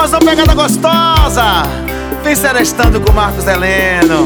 Forrozão pegada gostosa, vem serestando com Marcos Heleno.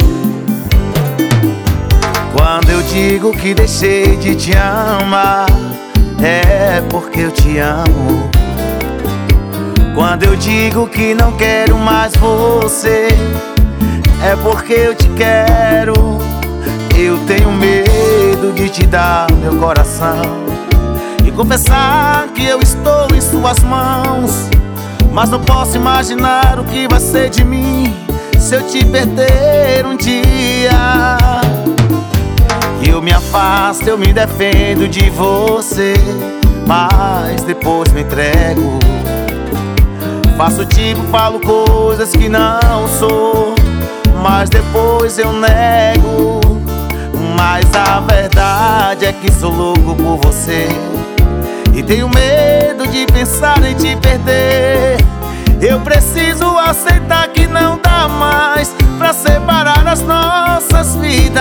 Quando eu digo que deixei de te amar, é porque eu te amo. Quando eu digo que não quero mais você, é porque eu te quero. Eu tenho medo de te dar meu coração e confessar que eu estou em suas mãos, mas não posso imaginar o que vai ser de mim se eu te perder um dia. Eu me afasto, eu me defendo de você, mas depois me entrego. Faço tipo, falo coisas que não sou, mas depois eu nego. Mas a verdade é que sou louco por você e tenho medo de pensar em te perder. Eu preciso aceitar que não dá mais pra separar as nossas vidas.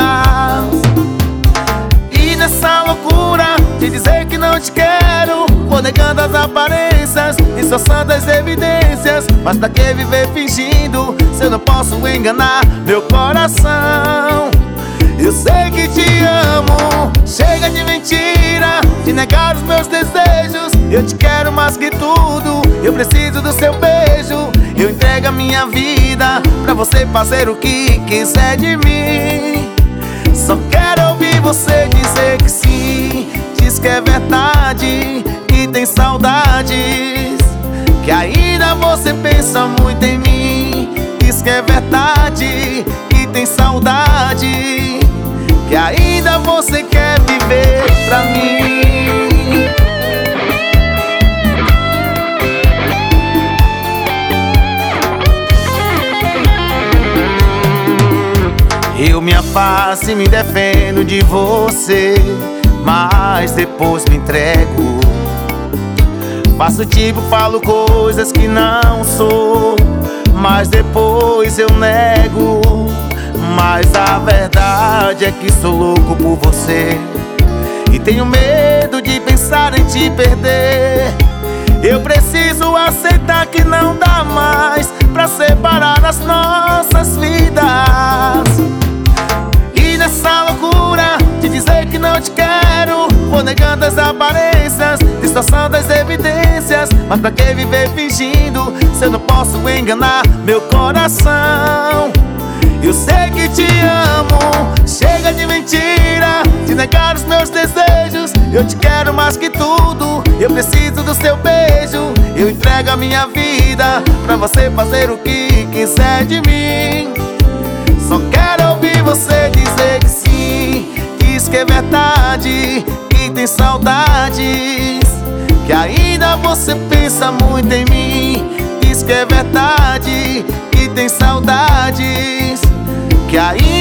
E nessa loucura de dizer que não te quero, vou negando as aparências, disfarçando as evidências. Mas pra que viver fingindo se eu não posso enganar meu coração? Eu sei que te amo, chega de mentira, de negar os meus desejos. Eu te quero mais que tudo, eu preciso do seu beijo. Eu entrego a minha vida pra você fazer o que quiser de mim. Só quero ouvir você dizer que sim, diz que é verdade, que tem saudades, que ainda você pensa muito em mim. Diz que é verdade, que tem saudade, que ainda você quer viver pra mim. Eu me afasto e me defendo de você, mas depois me entrego. Faço tipo, falo coisas que não sou, mas depois eu nego. Mas a verdade é que sou louco por você e tenho medo de pensar em te perder. Eu preciso aceitar que não dá mais pra separar as nossas vidas. E nessa loucura de dizer que não te quero, vou negando as aparências, distorcendo as evidências. Mas pra que viver fingindo se eu não posso enganar meu coração? Eu sei que te amo, chega de mentira, de negar os meus desejos. Eu te quero mais que tudo, eu preciso do seu beijo. Eu entrego a minha vida pra você fazer o que quiser de mim. Só quero ouvir você dizer que sim, diz que é verdade, que tem saudades, que ainda você pensa muito em mim. Diz que é verdade, que tem saudades, que ainda